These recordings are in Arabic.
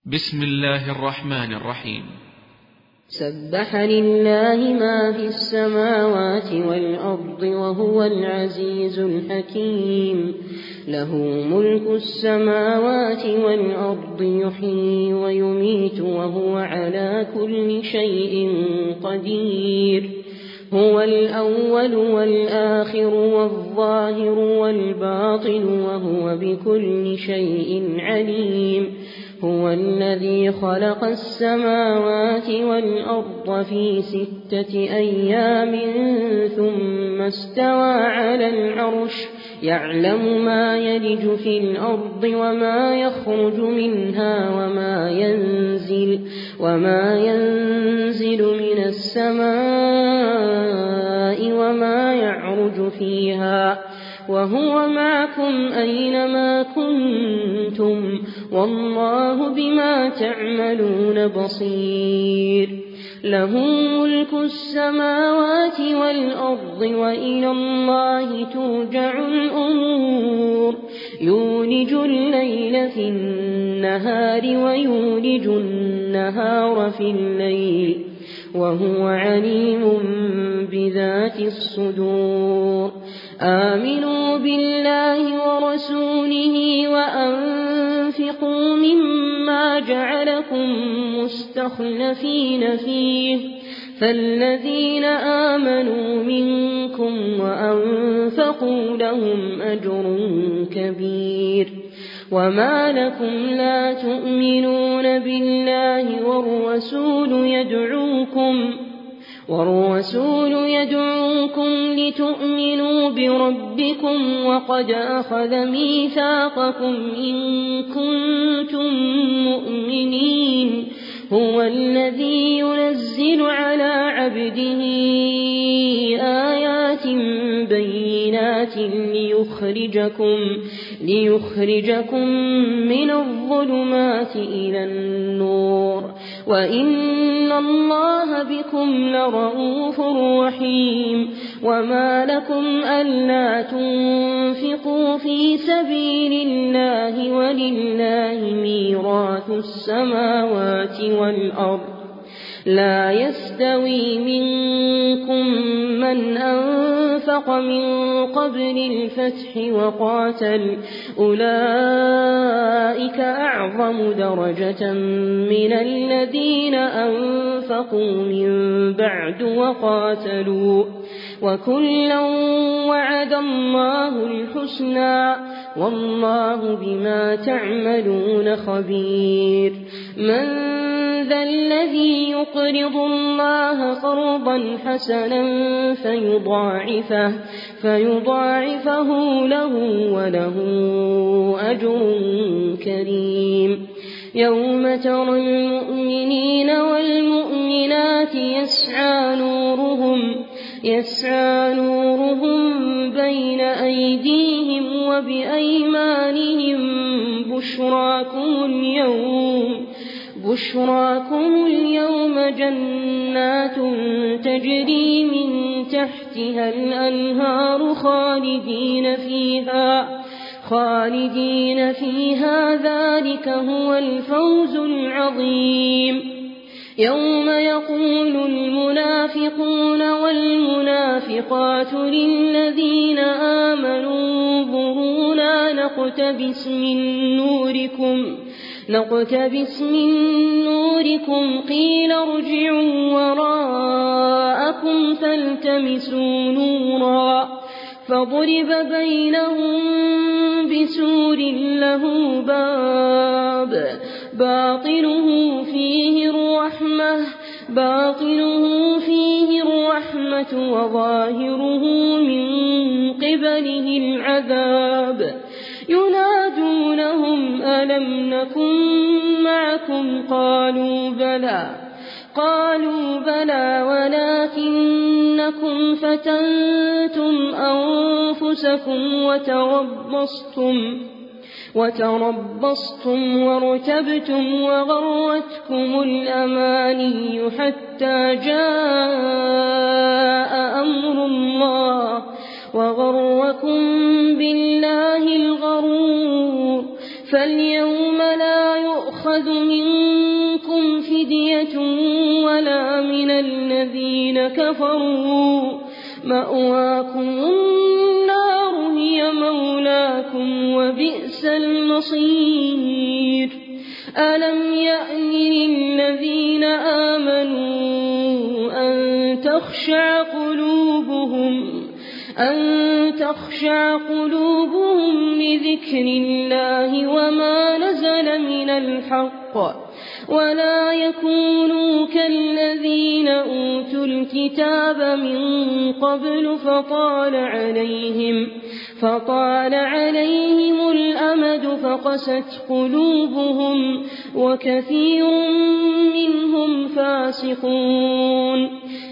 بسم الله الرحمن الرحيم. سبح لله ما في السماوات والأرض وهو العزيز الحكيم. له ملك السماوات والأرض يحيي ويميت وهو على كل شيء قدير. هو الأول والآخر والظاهر والباطن وهو بكل شيء عليم. هو الذي خلق السماوات والأرض في 6 أيام ثم استوى على العرش يعلم ما يلج في الأرض وما يخرج منها وما ينزل من السماء وما يعرج فيها وهو معكم أينما كنتم والله بما تعملون بصير. له ملك السماوات والأرض وإلى الله ترجع الأمور. يولج الليل في النهار ويولج النهار في الليل وهو عليم بذات الصدور. آمنوا بالله ورسوله وأنفقوا مما جعلكم مستخلفين فيه فالذين آمنوا منكم وأنفقوا لهم أجر كبير. وما لكم لا تؤمنون بالله والرسول يدعوكم لتؤمنوا بربكم وقد أخذ ميثاقكم إن كنتم مؤمنين. هو الذي ينزل على عبده آيات بينات ليخرجكم من الظلمات إلى النور وإن الله بكم لرءوف رحيم. وما لكم ألا تنفقوا في سبيل الله ولله ميراث السماوات والأرض لا يستوي منكم من أنفق من قبل الفتح وقاتل أولئك أعظم درجة من الذين أنفقوا من بعد وقاتلوا وكلا وعد الله الحسنى والله بما تعملون خبير. من ذا الذي يقرض الله قرضا حسنا فيضاعفه له وله أجر كريم. يوم ترى المؤمنين والمؤمنات يسعى نورهم بين أيديهم وبأيمانهم بشراكم اليوم جنات تجري من تحتها الأنهار خالدين فيها ذلك هو الفوز العظيم. يوم يقول المنافقون والمنافقات للذين آمنوا انظرونا نقتبس من نوركم قيل ارجعوا وراءكم فالتمسوا نورا فضرب بينهم بسور له باب باطنه فيه الرحمة وظاهره من قبله العذاب. ينادونهم ألم نكن معكم قالوا بلى ولكنكم فتنتم أنفسكم وتربصتم وارتبتم وغرتكم الأماني حتى جاء أمر الله وغركم بالله الغرور. فاليوم لا يؤخذ منكم فدية ولا من الذين كفروا، مأواكم النار هي مولاكم وبئس المصير. ألم يأن للذين آمنوا أن تخشع قلوبهم لذكر الله وما نزل من الحق، ولا يكونوا كالذين أوتوا الكتاب من قبل فطال عليهم الأمد فقست قلوبهم وكثير منهم فاسقون.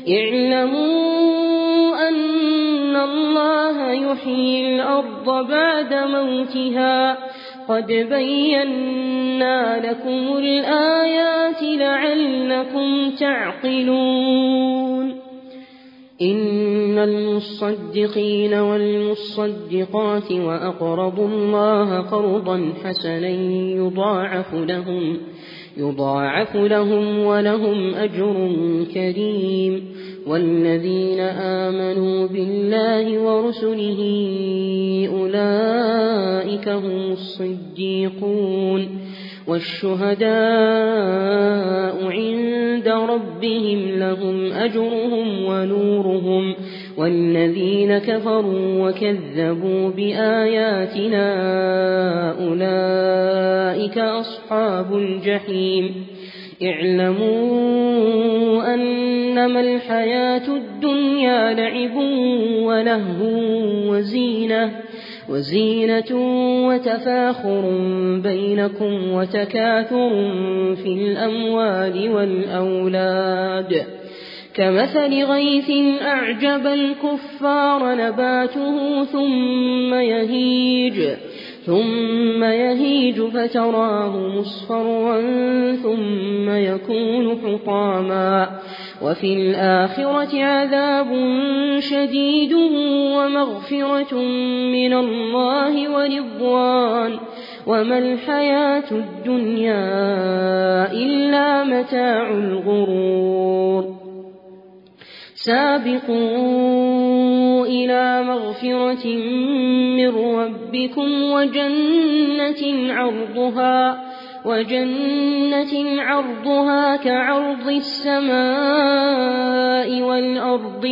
اعلموا أن الله يحيي الأرض بعد موتها، قد بينا لكم الآيات لعلكم تعقلون. إن المصدقين والمصدقات وأقرضوا الله قرضا حسنا يضاعف لهم ولهم أجر كريم. والذين آمنوا بالله ورسله أولئك هم الصديقون والشهداء عند ربهم لهم أجرهم ونورهم. والذين كفروا وكذبوا بآياتنا أولئك أصحاب الجحيم. اعلموا أنما الحياة الدنيا لعب ولهو وزينة وتفاخر بينكم وتكاثر في الأموال والأولاد، كمثل غيث أعجب الكفار نباته ثم يهيج فتراه مصفرا ثم يكون حطاما، وفي الآخرة عذاب شديد ومغفرة من الله ورضوان، وما الحياة الدنيا إلا متاع الغرور. سابقوا إلى مغفرة من ربكم وجنة عرضها كعرض السماء والأرض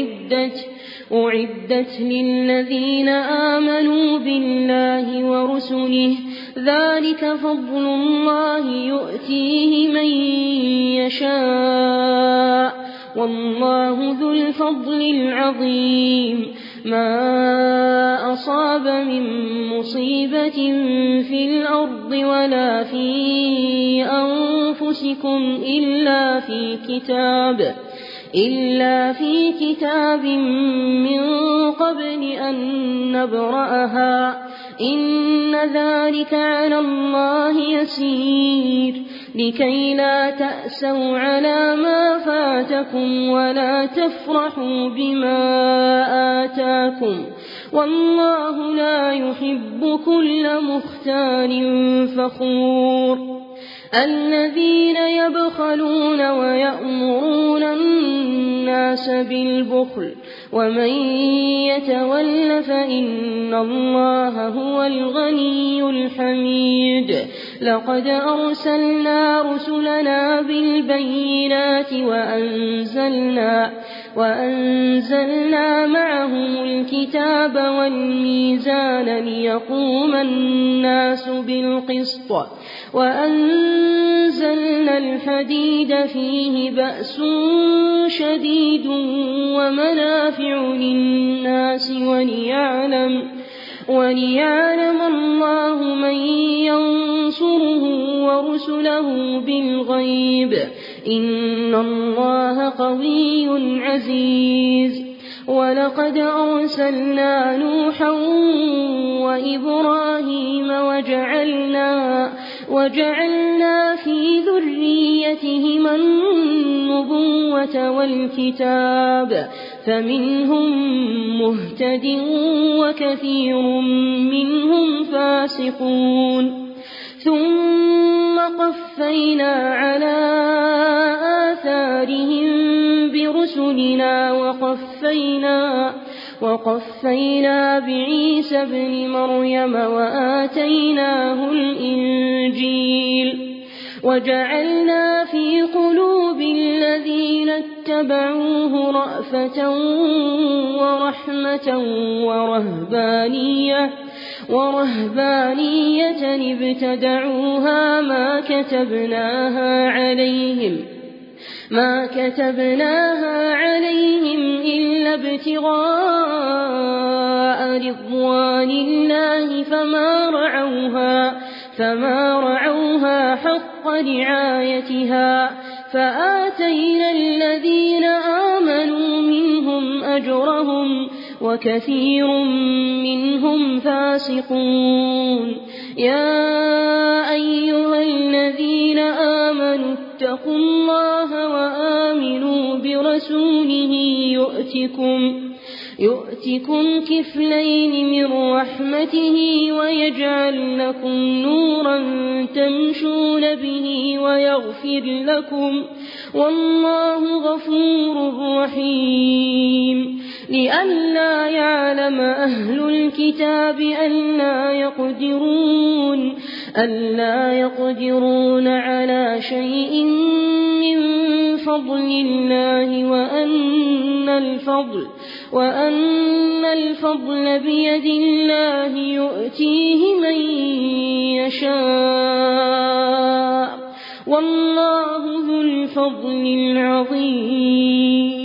أعدت للذين آمنوا بالله ورسله، ذلك فضل الله يؤتيه من يشاء، والله ذو الفضل العظيم. ما أصاب من مصيبة في الأرض ولا في أنفسكم إلا في كتاب من قبل أن نبرأها، إن ذلك على الله يسير. لكي لا تأسوا على ما فاتكم ولا تفرحوا بما آتاكم، والله لا يحب كل مختال فخور. الذين يبخلون ويأمرون الناس بالبخل، ومن يتول فإن الله هو الغني الحميد. لقد أرسلنا رسلنا بالبينات وأنزلنا معهم الكتاب والميزان ليقوم الناس بالقسط، وأنزلنا الحديد فيه بأس شديد ومنافع للناس وليعلم الله من ينصره ورسله بالغيب، إن الله قوي عزيز. ولقد أرسلنا نوحا وإبراهيم وجعلنا في ذريتهما النبوة والكتاب، فمنهم مهتد وكثير منهم فاسقون. ثم قفينا على آثارهم برسلنا وقفينا بعيسى ابن مريم وآتيناه الإنجيل وجعلنا في قلوب الذين اتبعوه رأفة ورحمة ورهبانية ابتدعوها ما كتبناها عليهم إلا ابتغاء رضوان الله فما رعوها حق رعايتها فآتينا الذين آمنوا منهم أجرهم وكثير منهم فاسقون. يا أيها الذين آمنوا اتقوا الله وآمنوا برسوله يؤتكم كفلين من رحمته ويجعل لكم نورا تمشون به ويغفر لكم والله غفور رحيم. لئلا يعلم أهل الكتاب ألا يقدرون على شيء من فضل الله وأن الفضل بيد الله يؤتيه من يشاء والله ذو الفضل العظيم.